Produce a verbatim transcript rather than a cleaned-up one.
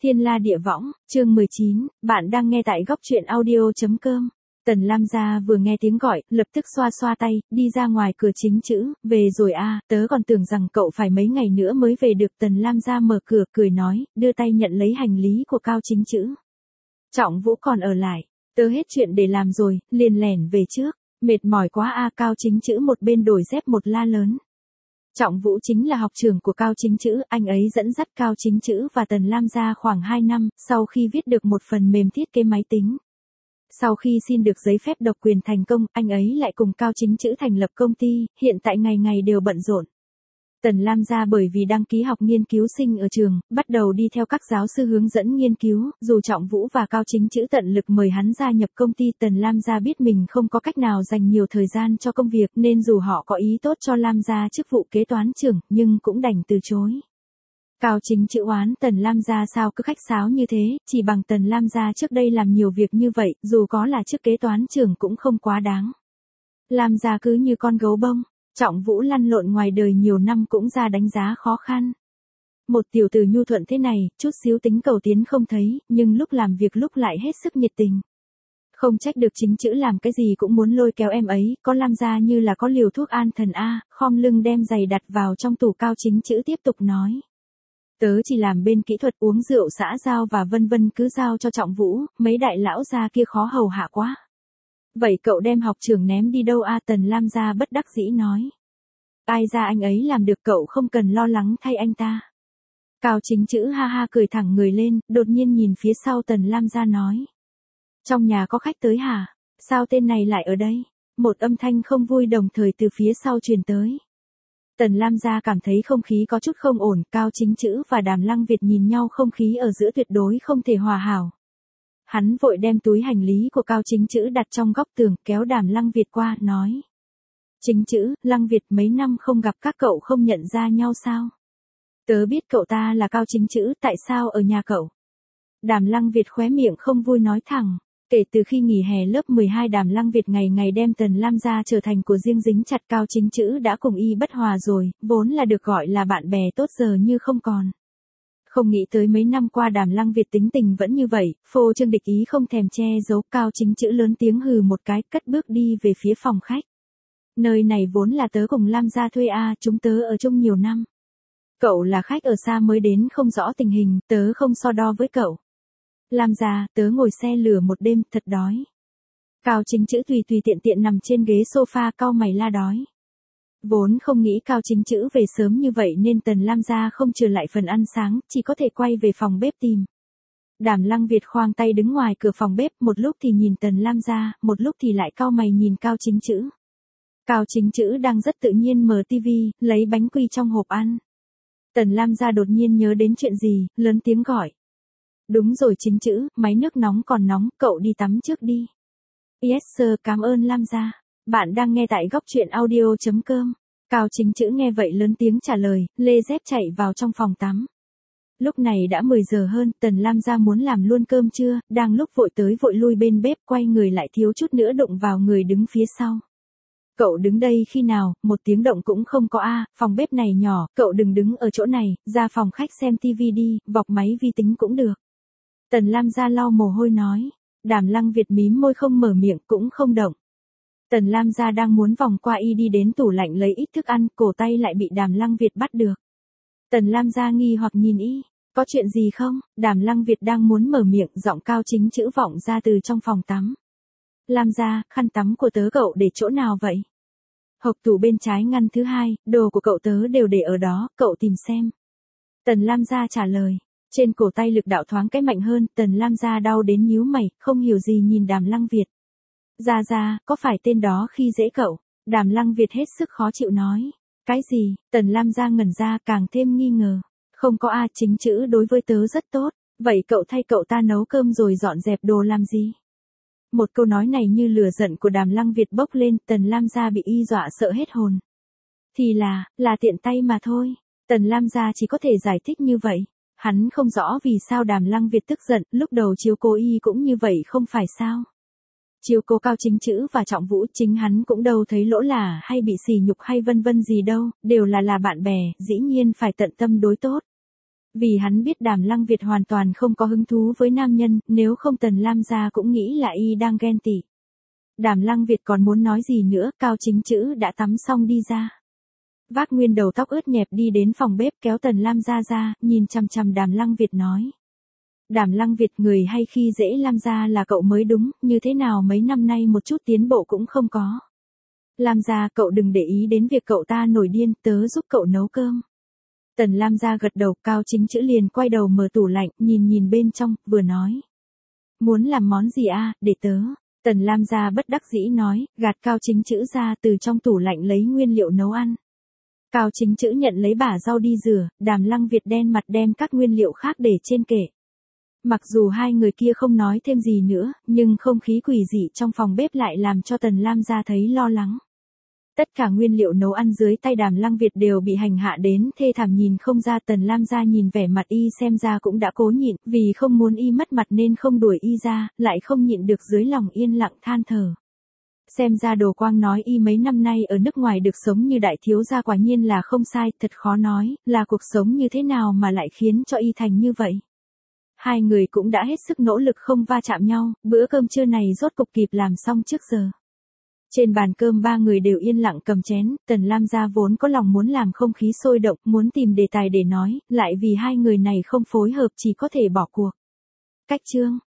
Thiên La Địa Võng, chương mười chín, bạn đang nghe tại góc truyện audio.com. Tần Lam Gia vừa nghe tiếng gọi, lập tức xoa xoa tay, đi ra ngoài cửa chính chữ, về rồi a, à, tớ còn tưởng rằng cậu phải mấy ngày nữa mới về được. Tần Lam Gia mở cửa, cười nói, đưa tay nhận lấy hành lý của Cao Chính Chữ. Trọng Vũ còn ở lại, tớ hết chuyện để làm rồi, liền lẻn về trước, mệt mỏi quá a. À, Cao Chính Chữ một bên đổi dép một la lớn. Trọng Vũ chính là học trưởng của Cao Chính Chữ, anh ấy dẫn dắt Cao Chính Chữ và Tần Lam Gia khoảng hai năm, sau khi viết được một phần mềm thiết kế máy tính. Sau khi xin được giấy phép độc quyền thành công, anh ấy lại cùng Cao Chính Chữ thành lập công ty, hiện tại ngày ngày đều bận rộn. Tần Lam Gia bởi vì đăng ký học nghiên cứu sinh ở trường, bắt đầu đi theo các giáo sư hướng dẫn nghiên cứu, dù Trọng Vũ và Cao Chính Chữ tận lực mời hắn gia nhập công ty, Tần Lam Gia biết mình không có cách nào dành nhiều thời gian cho công việc, nên dù họ có ý tốt cho Lam Gia chức vụ kế toán trưởng, nhưng cũng đành từ chối. Cao Chính Chữ oán Tần Lam Gia sao cứ khách sáo như thế, chỉ bằng Tần Lam Gia trước đây làm nhiều việc như vậy, dù có là chức kế toán trưởng cũng không quá đáng. Lam Gia cứ như con gấu bông. Trọng Vũ lăn lộn ngoài đời nhiều năm cũng ra đánh giá khó khăn. Một tiểu tử nhu thuận thế này, chút xíu tính cầu tiến không thấy, nhưng lúc làm việc lúc lại hết sức nhiệt tình. Không trách được Chính Chữ làm cái gì cũng muốn lôi kéo em ấy, có Lam Gia như là có liều thuốc an thần a. Khom lưng đem giày đặt vào trong tủ. Cao Chính Chữ tiếp tục nói. Tớ chỉ làm bên kỹ thuật uống rượu xã giao và vân vân, cứ giao cho Trọng Vũ, mấy đại lão gia kia khó hầu hạ quá. Vậy cậu đem học trưởng ném đi đâu a? Tần Lam Gia bất đắc dĩ nói. Ai ra anh ấy làm được, cậu không cần lo lắng thay anh ta. Cao Chính Chữ ha ha cười thẳng người lên, đột nhiên nhìn phía sau Tần Lam Gia nói. Trong nhà có khách tới hả? Sao tên này lại ở đây? Một âm thanh không vui đồng thời từ phía sau truyền tới. Tần Lam Gia cảm thấy không khí có chút không ổn, Cao Chính Chữ và Đàm Lăng Việt nhìn nhau, không khí ở giữa tuyệt đối không thể hòa hảo. Hắn vội đem túi hành lý của Cao Chính Chữ đặt trong góc tường, kéo Đàm Lăng Việt qua, nói. Chính Chữ, Lăng Việt, mấy năm không gặp các cậu không nhận ra nhau sao? Tớ biết cậu ta là Cao Chính Chữ, tại sao ở nhà cậu? Đàm Lăng Việt khóe miệng không vui nói thẳng. Kể từ khi nghỉ hè lớp mười hai, Đàm Lăng Việt ngày ngày đem Tần Lam Gia trở thành của riêng, dính chặt Cao Chính Chữ đã cùng y bất hòa rồi, vốn là được gọi là bạn bè tốt giờ như không còn. Không nghĩ tới mấy năm qua Đàm Lăng Việt tính tình vẫn như vậy, phô trương địch ý không thèm che giấu. Cao Chính Chữ lớn tiếng hừ một cái, cất bước đi về phía phòng khách. Nơi này vốn là tớ cùng Lam Gia thuê a, chúng tớ ở chung nhiều năm. Cậu là khách ở xa mới đến không rõ tình hình, tớ không so đo với cậu. Lam Gia, tớ ngồi xe lửa một đêm, thật đói. Cao Chính Chữ tùy tùy tiện tiện nằm trên ghế sofa, cau mày la đói. Vốn không nghĩ Cao Chính Chữ về sớm như vậy nên Tần Lam Gia không trừ lại phần ăn sáng, chỉ có thể quay về phòng bếp tìm. Đàm Lăng Việt khoang tay đứng ngoài cửa phòng bếp, một lúc thì nhìn Tần Lam Gia, một lúc thì lại cau mày nhìn Cao Chính Chữ. Cao Chính Chữ đang rất tự nhiên mở tivi, lấy bánh quy trong hộp ăn. Tần Lam Gia đột nhiên nhớ đến chuyện gì, lớn tiếng gọi. Đúng rồi Chính Chữ, máy nước nóng còn nóng, cậu đi tắm trước đi. Yes sir, cảm ơn Lam Gia. Bạn đang nghe tại góc truyện audio.com. Cao Chính Chữ nghe vậy lớn tiếng trả lời, lê dép chạy vào trong phòng tắm. Lúc này đã mười giờ hơn, Tần Lam Gia muốn làm luôn cơm trưa, đang lúc vội tới vội lui bên bếp, quay người lại thiếu chút nữa đụng vào người đứng phía sau. Cậu đứng đây khi nào, một tiếng động cũng không có a, à, phòng bếp này nhỏ, cậu đừng đứng ở chỗ này, ra phòng khách xem tivi đi, vọc máy vi tính cũng được. Tần Lam Gia lau mồ hôi nói. Đàm Lăng Việt mím môi không mở miệng cũng không động. Tần Lam Gia đang muốn vòng qua y đi đến tủ lạnh lấy ít thức ăn, cổ tay lại bị Đàm Lăng Việt bắt được. Tần Lam Gia nghi hoặc nhìn y, có chuyện gì không? Đàm Lăng Việt đang muốn mở miệng, giọng Cao Chính Chữ vọng ra từ trong phòng tắm. Lam Gia, khăn tắm của tớ cậu để chỗ nào vậy? Hộc tủ bên trái ngăn thứ hai, đồ của cậu tớ đều để ở đó, cậu tìm xem. Tần Lam Gia trả lời. Trên cổ tay lực đạo thoáng cái mạnh hơn, Tần Lam Gia đau đến nhíu mày, không hiểu gì nhìn Đàm Lăng Việt. Gia Gia, có phải tên đó khi dễ cậu? Đàm Lăng Việt hết sức khó chịu nói. Cái gì? Tần Lam Gia ngẩn ra càng thêm nghi ngờ. Không có a, Chính Chữ đối với tớ rất tốt, vậy cậu thay cậu ta nấu cơm rồi dọn dẹp đồ làm gì? Một câu nói này như lửa giận của Đàm Lăng Việt bốc lên, Tần Lam Gia bị y dọa sợ hết hồn. Thì là, là tiện tay mà thôi. Tần Lam Gia chỉ có thể giải thích như vậy. Hắn không rõ vì sao Đàm Lăng Việt tức giận, lúc đầu chiếu cố y cũng như vậy không phải sao? Chiếu cố Cao Chính Chữ và Trọng Vũ, chính hắn cũng đâu thấy lỗ là hay bị sỉ nhục hay vân vân gì đâu, đều là là bạn bè, dĩ nhiên phải tận tâm đối tốt. Vì hắn biết Đàm Lăng Việt hoàn toàn không có hứng thú với nam nhân, nếu không Tần Lam gia cũng nghĩ là y đang ghen tị. Đàm Lăng Việt còn muốn nói gì nữa, Cao Chính Chữ đã tắm xong đi ra. Vác nguyên đầu tóc ướt nhẹp đi đến phòng bếp kéo Tần Lam gia ra, nhìn chằm chằm Đàm Lăng Việt nói. Đàm Lăng Việt, người hay khi dễ Lam gia là cậu mới đúng, như thế nào mấy năm nay một chút tiến bộ cũng không có. Lam gia, cậu đừng để ý đến việc cậu ta nổi điên, tớ giúp cậu nấu cơm. Tần Lam gia gật đầu, Cao Chính Chữ liền quay đầu mở tủ lạnh, nhìn nhìn bên trong, vừa nói. Muốn làm món gì a, để tớ. Tần Lam gia bất đắc dĩ nói, gạt Cao Chính Chữ ra từ trong tủ lạnh lấy nguyên liệu nấu ăn. Cao Chính Chữ nhận lấy bả rau đi rửa, Đàm Lăng Việt đen mặt đem các nguyên liệu khác để trên kệ. Mặc dù hai người kia không nói thêm gì nữa, nhưng không khí quỷ dị trong phòng bếp lại làm cho Tần Lam gia thấy lo lắng. Tất cả nguyên liệu nấu ăn dưới tay Đàm Lăng Việt đều bị hành hạ đến thê thảm, nhìn không ra. Tần Lam gia nhìn vẻ mặt y xem ra cũng đã cố nhịn, vì không muốn y mất mặt nên không đuổi y ra, lại không nhịn được dưới lòng yên lặng than thở. Xem ra Đồ Quang nói y mấy năm nay ở nước ngoài được sống như đại thiếu gia quả nhiên là không sai, thật khó nói, là cuộc sống như thế nào mà lại khiến cho y thành như vậy. Hai người cũng đã hết sức nỗ lực không va chạm nhau, bữa cơm trưa này rốt cục kịp làm xong trước giờ. Trên bàn cơm ba người đều yên lặng cầm chén, Tần Lam gia vốn có lòng muốn làm không khí sôi động, muốn tìm đề tài để nói, lại vì hai người này không phối hợp chỉ có thể bỏ cuộc. Cách chương